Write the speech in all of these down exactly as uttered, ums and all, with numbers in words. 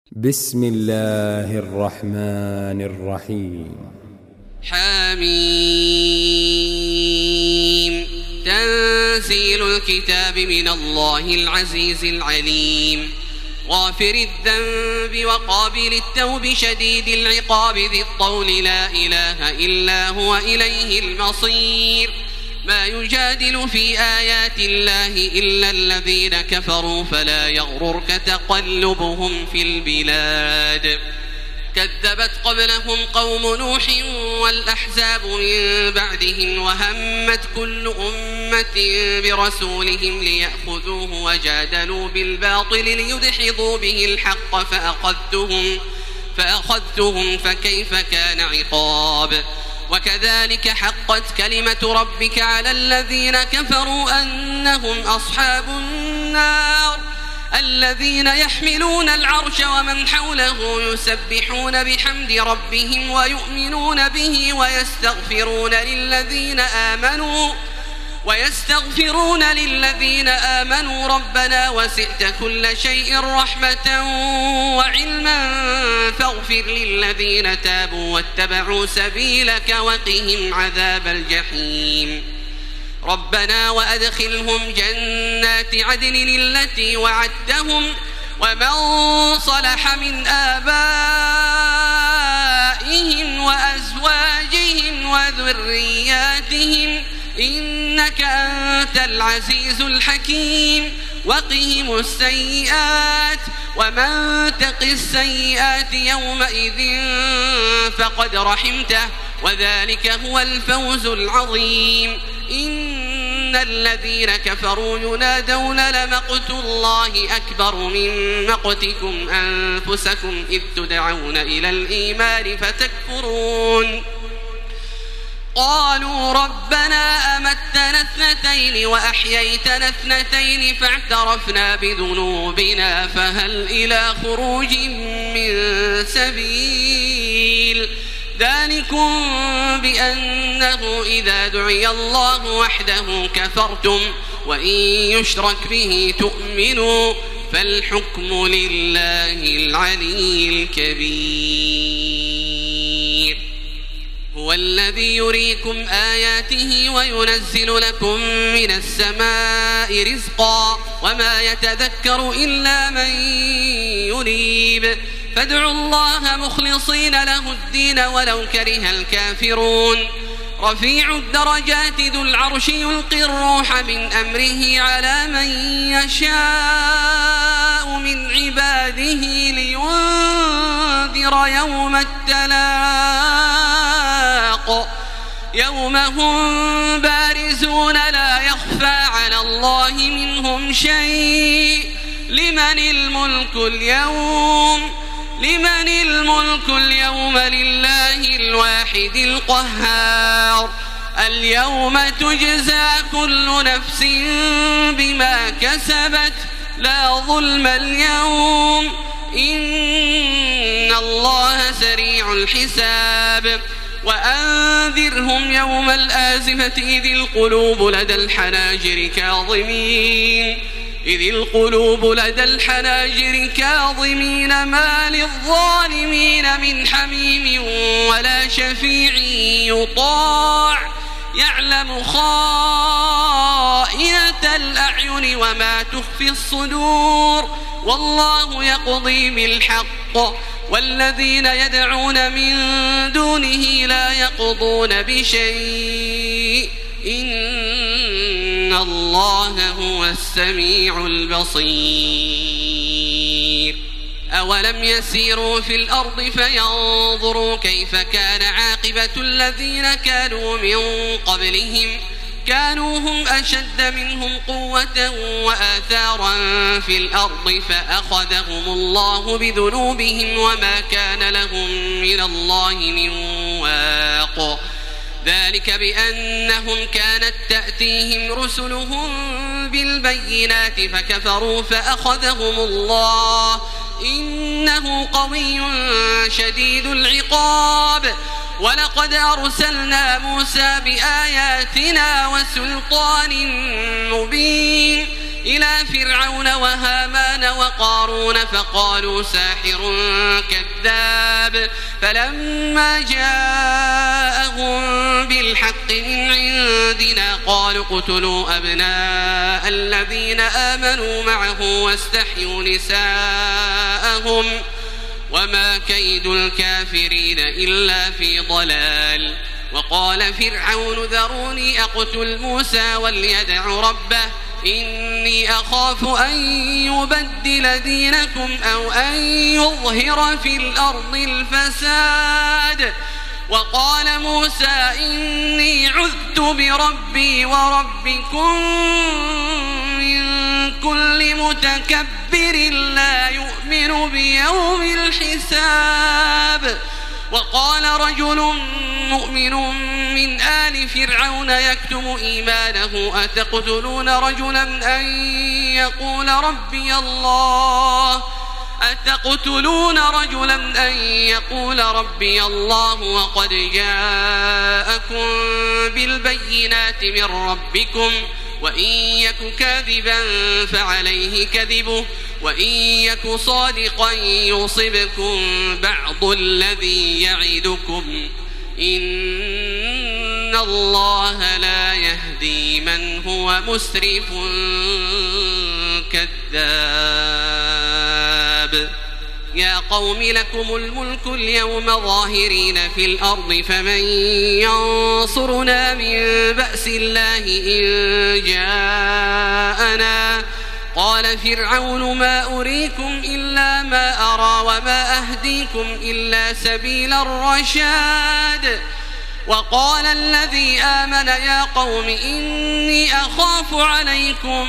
بسم الله الرحمن الرحيم. حميم. تنزيل الكتاب من الله العزيز العليم. غافر الذنب وقابل التوب شديد العقاب ذي الطول لا إله إلا هو إليه المصير. ما يجادل في آيات الله إلا الذين كفروا فلا يغررك تقلبهم في البلاد. كذبت قبلهم قوم نوح والأحزاب من بعدهم وهمت كل أمة برسولهم ليأخذوه وجادلوا بالباطل ليدحضوا به الحق فأخذتهم, فأخذتهم فكيف كان عقاب. وكذلك حقت كلمة ربك على الذين كفروا أنهم أصحاب النار الذين يحملون العرش ومن حوله يسبحون بحمد ربهم ويؤمنون به ويستغفرون للذين آمنوا ويستغفرون للذين آمنوا ربنا وسعت كل شيء رحمة وعلما فاغفر للذين تابوا واتبعوا سبيلك وقهم عذاب الجحيم. ربنا وأدخلهم جنات عدن التي وعدتهم ومن صلح من آبائهم وأزواجهم وذرياتهم إنك أنت العزيز الحكيم. وقهم السيئات ومن تق السيئات يومئذ فقد رحمته وذلك هو الفوز العظيم. إن الذين كفروا ينادون لمقت الله أكبر من مقتكم أنفسكم إذ تدعون إلى الإيمان فتكفرون. قالوا ربنا أمتنا اثنتين وأحييتنا اثنتين فاعترفنا بذنوبنا فهل إلى خروج من سبيل. ذلكم بأنه إذا دعي الله وحده كفرتم وإن يشرك به تؤمنوا فالحكم لله العلي الكبير. هو الذي يريكم آياته وينزل لكم من السماء رزقا وما يتذكر إلا من ينيب. فادعوا الله مخلصين له الدين ولو كره الكافرون. رفيع الدرجات ذو العرش يلقي الروح من أمره على من يشاء من عباده لينذر يوم التلاق يوم هم بارزون لا يخفى على الله منهم شيء. لمن الملك اليوم لمن الملك اليوم لله الواحد القهار. اليوم تجزى كل نفس بما كسبت لا ظلم اليوم إن الله سريع الحساب. وأنذرهم يوم الآزفة إذ القلوب لدى الحناجر كاظمين إذ القلوب لدى الحناجر كاظمين ما للظالمين من حميم ولا شفيع يطاع يعلم خائنة الأعين وما تخفي الصدور. والله يقضي بالحق والذين يدعون من دونه لا يقضون بشيء إن الله هو السميع البصير. أولم يسيروا في الأرض فينظروا كيف كان عاقبة الذين كانوا من قبلهم كانوا هم أشد منهم قوة وآثارا في الأرض فأخذهم الله بذنوبهم وما كان لهم من الله من واق. ذلك بأنهم كانت تأتيهم رسلهم بالبينات فكفروا فأخذهم الله إنه قوي شديد العقاب. ولقد أرسلنا موسى بآياتنا وسلطان مبين إلى فرعون وهامان وقارون فقالوا ساحر كذاب فلما جاءهم بالحق من عندنا قالوا اقتلوا أبناء الذين آمنوا معه واستحيوا نساءهم وما كيد الكافرين إلا في ضلال. وقال فرعون ذروني أقتل موسى وليدع ربه إني أخاف أن يبدل دينكم أو أن يظهر في الأرض الفساد. وقال موسى إني عذت بربي وربكم من كل متكبر لا يؤمن بيوم الحساب. وقال رجل مؤمن من آل فرعون يكتم إيمانه أتقتلون رجلا أن يقول ربي الله أتقتلون رجلا أن يقول ربي الله وقد جاءكم بالبينات من ربكم وإن يك كاذبا فعليه كذبه وإن يك صادقا يصبكم بعض الذي يعدكم إن الله لا يهدي من هو مسرف كذاب. يا قوم لكم الملك اليوم ظاهرين في الأرض فمن ينصرنا من بأس الله إن جاءنا. قال فرعون ما أريكم إلا ما أرى وما أهديكم إلا سبيل الرشاد. وقال الذي آمن يا قوم إني أخاف عليكم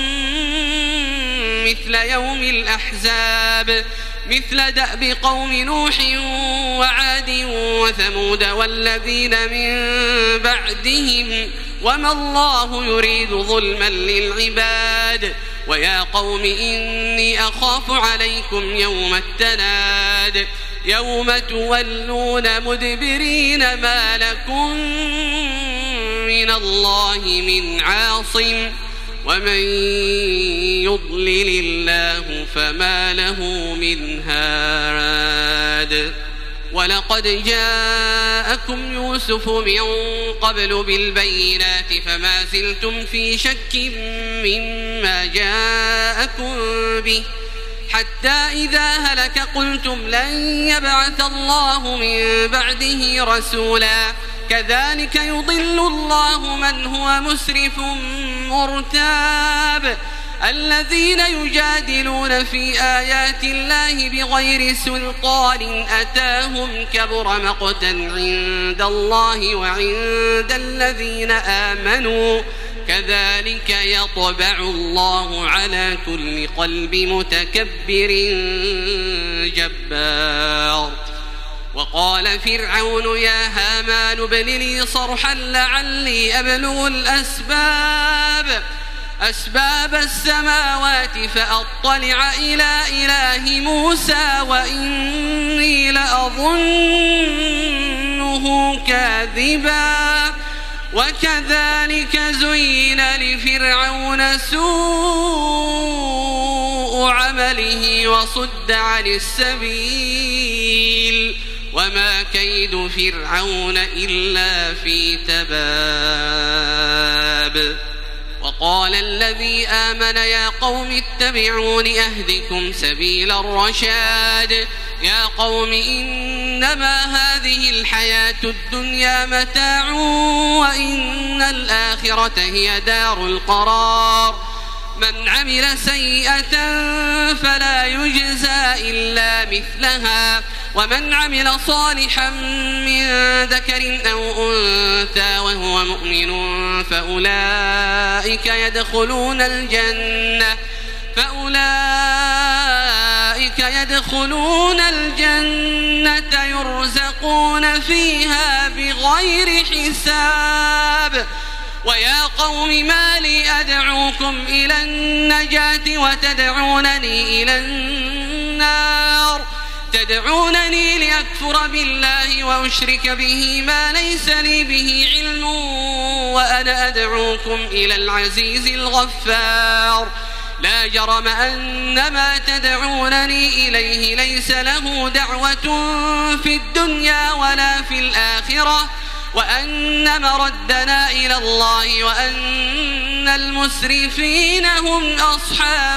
مثل يوم الأحزاب مثل دأب قوم نوح وعاد وثمود والذين من بعدهم وما الله يريد ظلما للعباد. ويا قوم إني أخاف عليكم يوم التناد يوم تولون مدبرين ما لكم من الله من عاصم ومن يضلل الله فما له من هاد. ولقد جاءكم يوسف من قبل بالبينات فما زلتم في شك مما جاءكم به حتى إذا هلك قلتم لن يبعث الله من بعده رسولا كذلك يضل الله من هو مسرف مرتاب. الذين يجادلون في آيات الله بغير سلطان أتاهم كبر مقتا عند الله وعند الذين آمنوا كذلك يطبع الله على كل قلب متكبر جبار. وقال فرعون يا هامان ابن لي صرحا لعلي أبلغ الأسباب أسباب السماوات فأطلع إلى إله موسى وإني لأظنه كاذبا. وكذلك زين لفرعون سوء عمله وصد عن السبيل وما كيد فرعون إلا في تباب. وقال الذي آمن يا قوم اتبعون أهدكم سبيل الرشاد. يا قوم إنما هذه الحياة الدنيا متاع وإن الآخرة هي دار القرار. من عمل سيئة فلا يجزى إلا مثلها ومن عمل صالحا من ذكر أو أنثى وهو مؤمن فأولئك يدخلون الجنة فأولئك يدخلون الجنة يرزقون فيها بغير حساب. ويا قوم ما لي أدعوكم إلى النجاة وتدعونني إلى النار تدعونني لأكفر بالله وأشرك به ما ليس لي به علم وأنا أدعوكم إلى العزيز الغفار لا جرم أن ما تدعونني إليه ليس له دعوة في الدنيا ولا في الآخرة وأن مردنا إلى الله وأن المسرفين هم أصحاب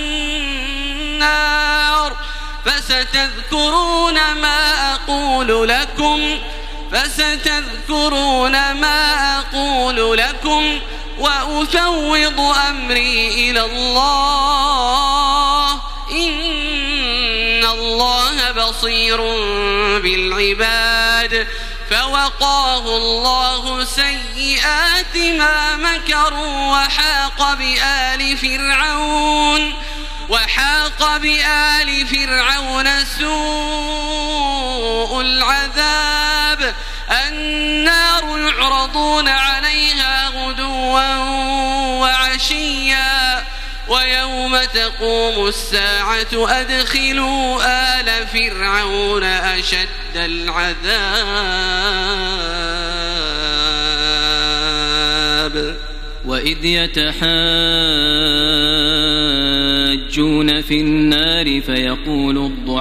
النار فستذكرون ما أقول لكم فستذكرون ما أقول لكم وأفوض أمري إلى الله إن الله بصير بالعباد فوقاه الله سيئات ما مكروا وحاق بآل فرعون وحاق بآل فرعون سوء العذاب النار يعرضون عليها غدوا وعشيا ويوم تقوم الساعة أدخلوا آل فرعون أشد العذاب وإذ يتحاجون في النار فيقول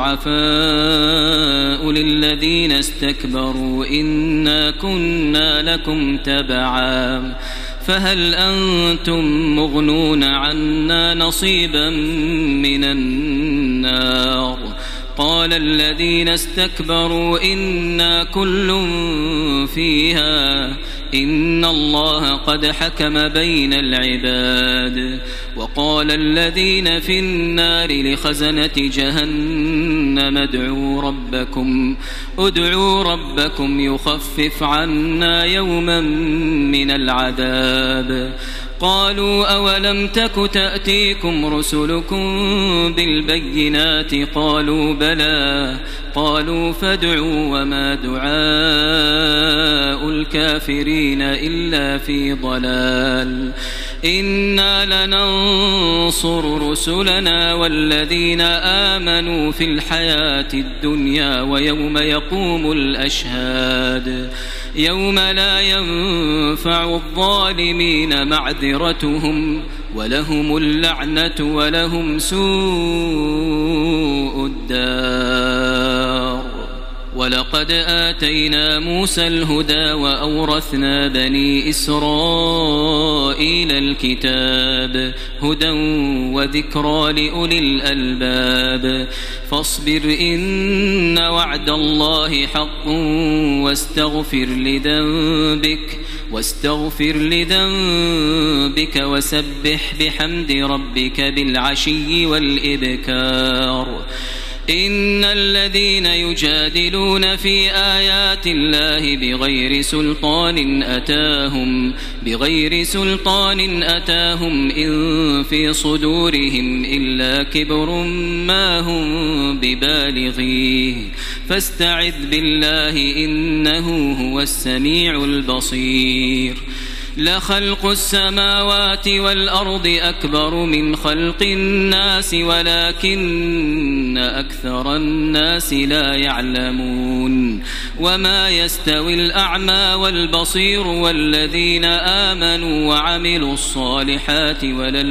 الضعفاء للذين استكبروا إنا كنا لكم تبعا فهل أنتم مغنون عنا نصيبا من النار قال الذين استكبروا إنا كل فيها إن الله قد حكم بين العباد وقال الذين في النار لخزنة جهنم ادعوا ربكم ادعوا ربكم يخفف عنا يوما من العذاب قالوا أولم تك تأتيكم رسلكم بالبينات قالوا بلى قالوا فادعوا وما دعاء الكافرين إلا في ضلال إنا لننصر رسلنا والذين آمنوا في الحياة الدنيا ويوم يقوم الأشهاد يوم لا ينفع الظالمين معذرتهم ولهم اللعنة ولهم سوء الدار ولقد آتينا موسى الهدى وأورثنا بني إسرائيل الكتاب هدى وذكرى لأولي الألباب فاصبر إن وعد الله حق واستغفر لذنبك واستغفر لذنبك وسبح بحمد ربك بالعشي والإبكار إن الذين يجادلون في آيات الله بغير سلطان أتاهم بغير سلطان أتاهم إن في صدورهم إلا كبر ما هم ببالغيه فاستعذ بالله إنه هو السميع البصير لخلق السماوات والأرض أكبر من خلق الناس ولكن أكثر الناس لا يعلمون وما يستوي الأعمى والبصير والذين آمنوا وعملوا الصالحات ولا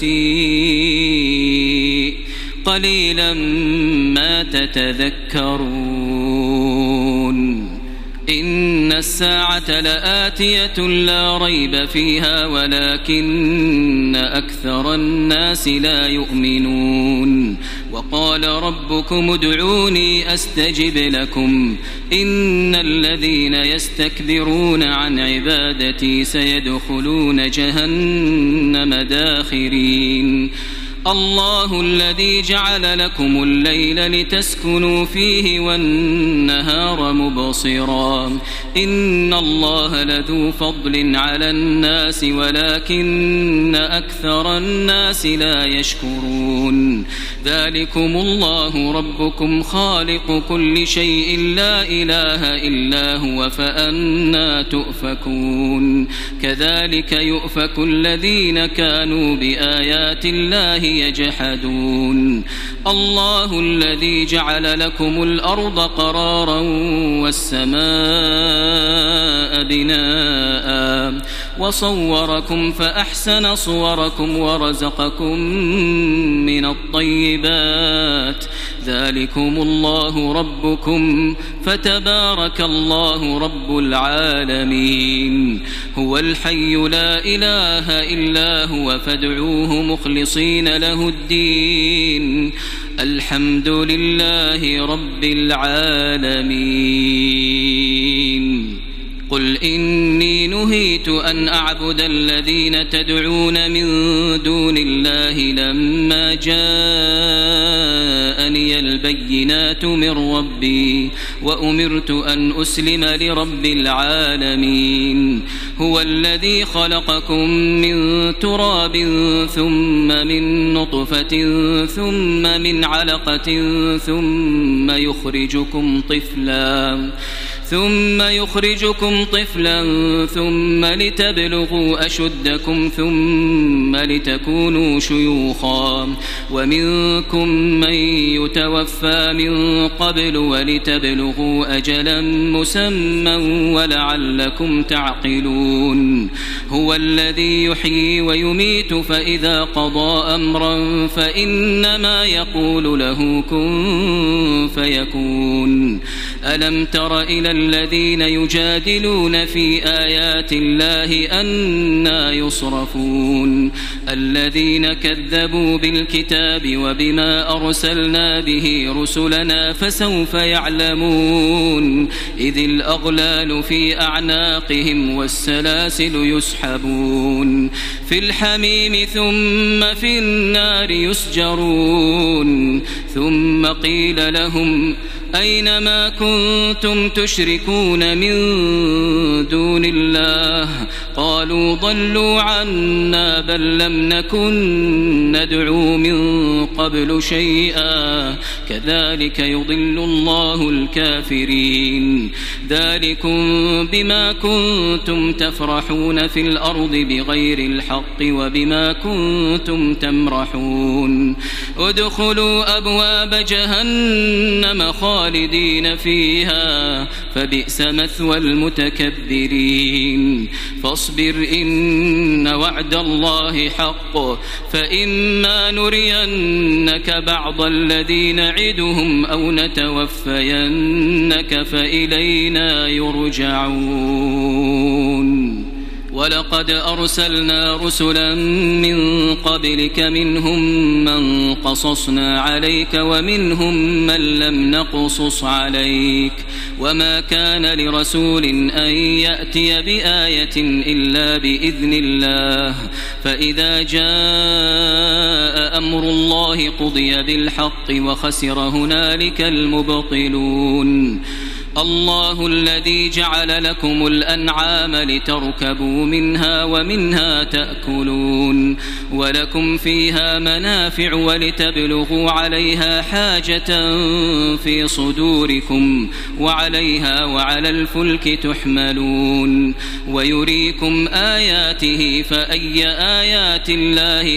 المسيء قليلا ما تتذكرون إن الساعة لآتية لا ريب فيها ولكن أكثر الناس لا يؤمنون وقال ربكم ادعوني أستجب لكم إن الذين يستكبرون عن عبادتي سيدخلون جهنم داخرين الله الذي جعل لكم الليل لتسكنوا فيه والنهار مبصرا إن الله لذو فضل على الناس ولكن أكثر الناس لا يشكرون ذلكم الله ربكم خالق كل شيء لا إله إلا هو فأنى تؤفكون كذلك يؤفك الذين كانوا بآيات الله يجحدون الله الذي جعل لكم الأرض قرارا والسماء بناء وصوركم فأحسن صوركم ورزقكم من الطيبات ذلكم الله ربكم فتبارك الله رب العالمين هو الحي لا إله إلا هو فادعوه مخلصين له الدين الحمد لله رب العالمين قل إني نهيت أن أعبد الذين تدعون من دون الله لما جاءني البينات من ربي وأمرت أن أسلم لرب العالمين هو الذي خلقكم من تراب ثم من نطفة ثم من علقة ثم يخرجكم طفلا ثم يخرجكم طفلا ثم لتبلغوا أشدكم ثم لتكونوا شيوخا ومنكم من يتوفى من قبل ولتبلغوا أجلا مسمى ولعلكم تعقلون هو الذي يحيي ويميت فإذا قضى أمرا فإنما يقول له كن فيكون ألم تر إلى الذين يجادلون في آيات الله أنى يصرفون الذين كذبوا بالكتاب وبما أرسلنا به رسلنا فسوف يعلمون إذ الأغلال في أعناقهم والسلاسل يسحبون في الحميم ثم في النار يسجرون ثم قيل لهم أينما كنتم تشركون من دون الله قالوا ضلوا عنا بل لم نكن ندعو من قبل شيئا كذلك يضل الله الكافرين ذلكم بما كنتم تفرحون في الأرض بغير الحق وبما كنتم تمرحون ادخلوا أبواب جهنم خالدين فيها فبئس مثوى المتكبرين فاصبر إن وعد الله حق فإما نرينك بعض الذي نعدهم أو نتوفينك فإلينا يرجعون ولقد أرسلنا رسلا من قبلك منهم من قصصنا عليك ومنهم من لم نقصص عليك وما كان لرسول أن يأتي بآية إلا بإذن الله فإذا جاء أمر الله قضي بالحق وخسر هنالك المبطلون الله الذي جعل لكم الأنعام لتركبوا منها ومنها تأكلون ولكم فيها منافع ولتبلغوا عليها حاجة في صدوركم وعليها وعلى الفلك تحملون ويريكم آياته فأي آيات الله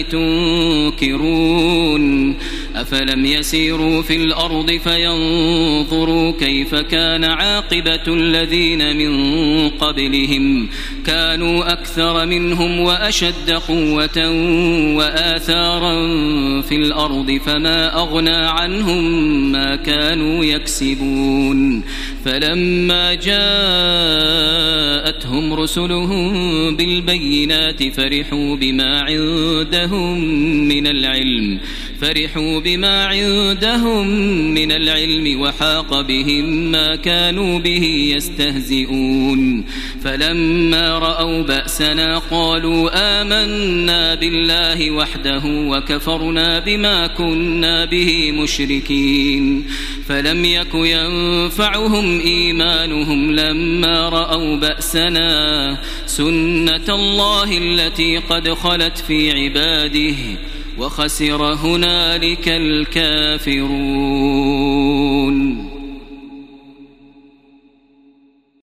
تنكرون أفلم يسيروا في الأرض فينظروا كيف كان عاقبة الذين من قبلهم كانوا أكثر منهم وأشد قوة وآثارا في الأرض فما أغنى عنهم ما كانوا يكسبون فلما جاءتهم رسلهم بالبينات فرحوا بما عندهم من العلم فرحوا بما عندهم من العلم وحاق بهم ما كانوا به يستهزئون فلما رأوا بأسنا قالوا آمنا بالله وحده وكفرنا بما كنا به مشركين فلم يك ينفعهم إيمانهم لما رأوا بأسنا سنة الله التي قد خلت في عباده وخسر هنالك الكافرون.